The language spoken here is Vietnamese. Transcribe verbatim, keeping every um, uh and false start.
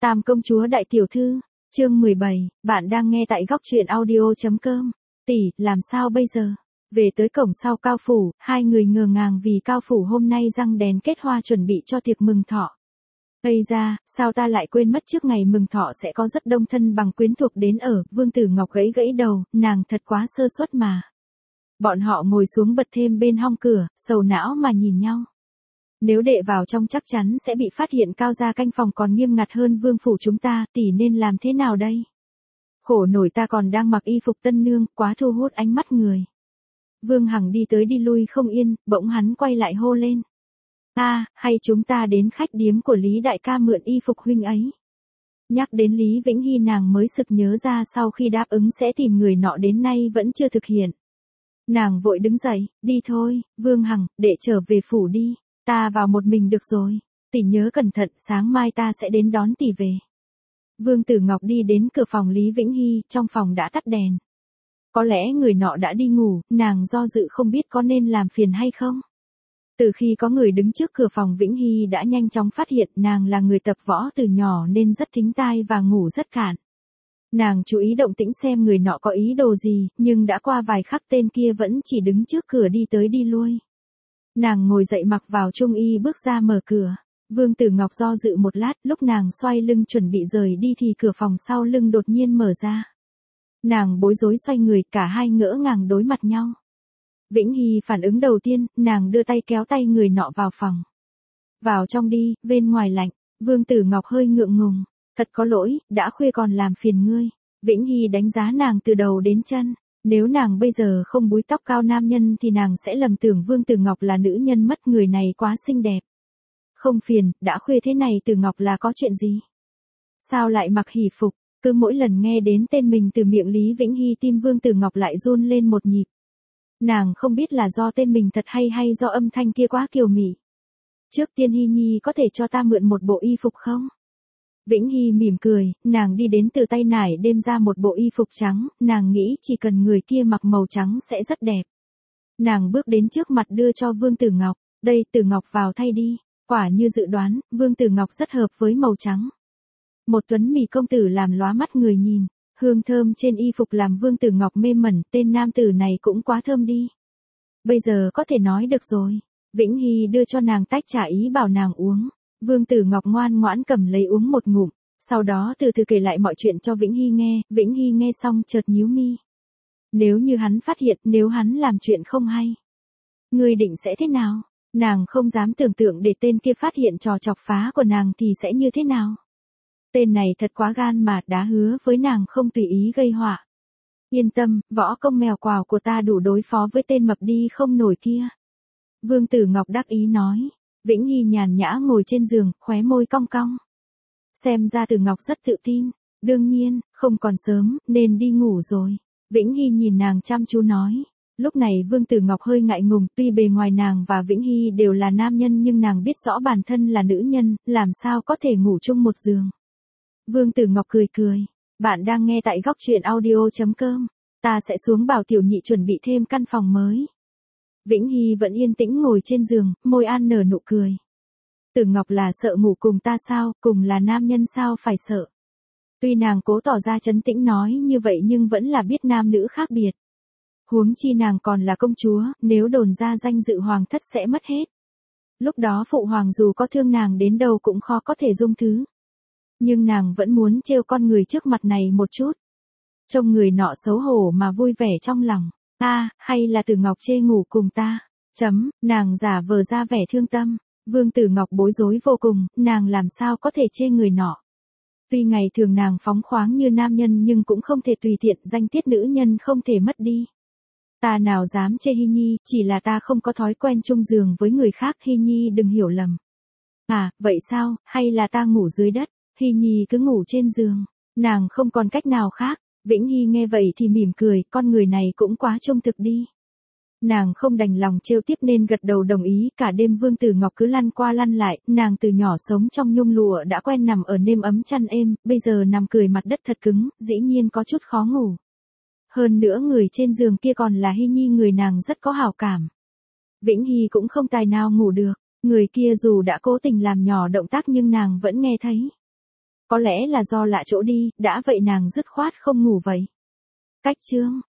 Tam công chúa đại tiểu thư, chương mười bảy, bạn đang nghe tại góc truyện audio.com. Tỷ, làm sao bây giờ? Về tới cổng sau Cao Phủ, hai người ngờ ngàng vì Cao Phủ hôm nay răng đèn kết hoa chuẩn bị cho tiệc mừng thọ. Ây ra, sao ta lại quên mất trước ngày mừng thọ sẽ có rất đông thân bằng quyến thuộc đến ở, Vương Tử Ngọc gãy gãy đầu, nàng thật quá sơ suất mà. Bọn họ ngồi xuống bật thêm bên hông cửa, sầu não mà nhìn nhau. Nếu đệ vào trong chắc chắn sẽ bị phát hiện Cao gia canh phòng còn nghiêm ngặt hơn vương phủ chúng ta, tỷ nên làm thế nào đây? Khổ nổi ta còn đang mặc y phục tân nương, quá thu hút ánh mắt người. Vương Hằng đi tới đi lui không yên, bỗng hắn quay lại hô lên. A, à, hay chúng ta đến khách điếm của Lý đại ca mượn y phục huynh ấy. Nhắc đến Lý Vĩnh Hy nàng mới sực nhớ ra sau khi đáp ứng sẽ tìm người nọ đến nay vẫn chưa thực hiện. Nàng vội đứng dậy, đi thôi, Vương Hằng, đệ trở về phủ đi. Ta vào một mình được rồi, tỷ nhớ cẩn thận, sáng mai ta sẽ đến đón tỷ về. Vương Tử Ngọc đi đến cửa phòng Lý Vĩnh Hy, trong phòng đã tắt đèn. Có lẽ người nọ đã đi ngủ, nàng do dự không biết có nên làm phiền hay không. Từ khi có người đứng trước cửa phòng Vĩnh Hy đã nhanh chóng phát hiện nàng là người tập võ từ nhỏ nên rất thính tai và ngủ rất cạn. Nàng chú ý động tĩnh xem người nọ có ý đồ gì, nhưng đã qua vài khắc tên kia vẫn chỉ đứng trước cửa đi tới đi lui. Nàng ngồi dậy mặc vào trung y bước ra mở cửa. Vương Tử Ngọc do dự một lát, lúc nàng xoay lưng chuẩn bị rời đi thì cửa phòng sau lưng đột nhiên mở ra. Nàng bối rối xoay người, cả hai ngỡ ngàng đối mặt nhau. Vĩnh Hy phản ứng đầu tiên, nàng đưa tay kéo tay người nọ vào phòng. Vào trong đi, bên ngoài lạnh. Vương Tử Ngọc hơi ngượng ngùng. Thật có lỗi, đã khuya còn làm phiền ngươi. Vĩnh Hy đánh giá nàng từ đầu đến chân. Nếu nàng bây giờ không búi tóc cao nam nhân thì nàng sẽ lầm tưởng Vương Tử Ngọc là nữ nhân mất, người này quá xinh đẹp. Không phiền, đã khuya thế này Tử Ngọc là có chuyện gì? Sao lại mặc hỷ phục? Cứ mỗi lần nghe đến tên mình từ miệng Lý Vĩnh Hy tim Vương Tử Ngọc lại run lên một nhịp. Nàng không biết là do tên mình thật hay hay do âm thanh kia quá kiều mị. Trước tiên Hy Nhi có thể cho ta mượn một bộ y phục không? Vĩnh Hy mỉm cười, nàng đi đến từ tay nải đem ra một bộ y phục trắng, nàng nghĩ chỉ cần người kia mặc màu trắng sẽ rất đẹp. Nàng bước đến trước mặt đưa cho Vương Tử Ngọc, đây Tử Ngọc vào thay đi, quả như dự đoán, Vương Tử Ngọc rất hợp với màu trắng. Một tuấn mỹ công tử làm lóa mắt người nhìn, hương thơm trên y phục làm Vương Tử Ngọc mê mẩn, tên nam tử này cũng quá thơm đi. Bây giờ có thể nói được rồi, Vĩnh Hy đưa cho nàng tách trà ý bảo nàng uống. Vương Tử Ngọc ngoan ngoãn cầm lấy uống một ngụm, sau đó từ từ kể lại mọi chuyện cho Vĩnh Hy nghe, Vĩnh Hy nghe xong chợt nhíu mi. Nếu như hắn phát hiện, nếu hắn làm chuyện không hay, ngươi định sẽ thế nào? Nàng không dám tưởng tượng để tên kia phát hiện trò chọc phá của nàng thì sẽ như thế nào. Tên này thật quá gan mà, đã hứa với nàng không tùy ý gây họa. Yên tâm, võ công mèo quào của ta đủ đối phó với tên mập đi không nổi kia. Vương Tử Ngọc đắc ý nói. Vĩnh Hy nhàn nhã ngồi trên giường, khóe môi cong cong. Xem ra Tử Ngọc rất tự tin. Đương nhiên, không còn sớm, nên đi ngủ rồi. Vĩnh Hy nhìn nàng chăm chú nói. Lúc này Vương Tử Ngọc hơi ngại ngùng, tuy bề ngoài nàng và Vĩnh Hy đều là nam nhân nhưng nàng biết rõ bản thân là nữ nhân, làm sao có thể ngủ chung một giường. Vương Tử Ngọc cười cười. Bạn đang nghe tại góc truyện audio.com. Ta sẽ xuống bảo tiểu nhị chuẩn bị thêm căn phòng mới. Vĩnh Hy vẫn yên tĩnh ngồi trên giường, môi an nở nụ cười. Tử Ngọc là sợ ngủ cùng ta sao, cùng là nam nhân sao phải sợ. Tuy nàng cố tỏ ra trấn tĩnh nói như vậy nhưng vẫn là biết nam nữ khác biệt. Huống chi nàng còn là công chúa, nếu đồn ra danh dự hoàng thất sẽ mất hết. Lúc đó phụ hoàng dù có thương nàng đến đâu cũng khó có thể dung thứ. Nhưng nàng vẫn muốn trêu con người trước mặt này một chút. Trông người nọ xấu hổ mà vui vẻ trong lòng. A, à, hay là Tử Ngọc chê ngủ cùng ta? Chấm, nàng giả vờ ra vẻ thương tâm. Vương Tử Ngọc bối rối vô cùng, nàng làm sao có thể chê người nọ. Tuy ngày thường nàng phóng khoáng như nam nhân nhưng cũng không thể tùy tiện, danh tiết nữ nhân không thể mất đi. Ta nào dám chê Hy Nhi, chỉ là ta không có thói quen chung giường với người khác, Hy Nhi đừng hiểu lầm. À, vậy sao, hay là ta ngủ dưới đất, Hy Nhi cứ ngủ trên giường. Nàng không còn cách nào khác. Vĩnh Hy nghe vậy thì mỉm cười, con người này cũng quá trung thực đi. Nàng không đành lòng trêu tiếp nên gật đầu đồng ý, cả đêm Vương Tử Ngọc cứ lăn qua lăn lại, nàng từ nhỏ sống trong nhung lụa đã quen nằm ở nêm ấm chăn êm, bây giờ nằm cười mặt đất thật cứng, dĩ nhiên có chút khó ngủ. Hơn nữa người trên giường kia còn là Hy Nhi, người nàng rất có hảo cảm. Vĩnh Hy cũng không tài nào ngủ được, người kia dù đã cố tình làm nhỏ động tác nhưng nàng vẫn nghe thấy. Có lẽ là do lạ chỗ đi, đã vậy nàng dứt khoát không ngủ vậy. Cách chương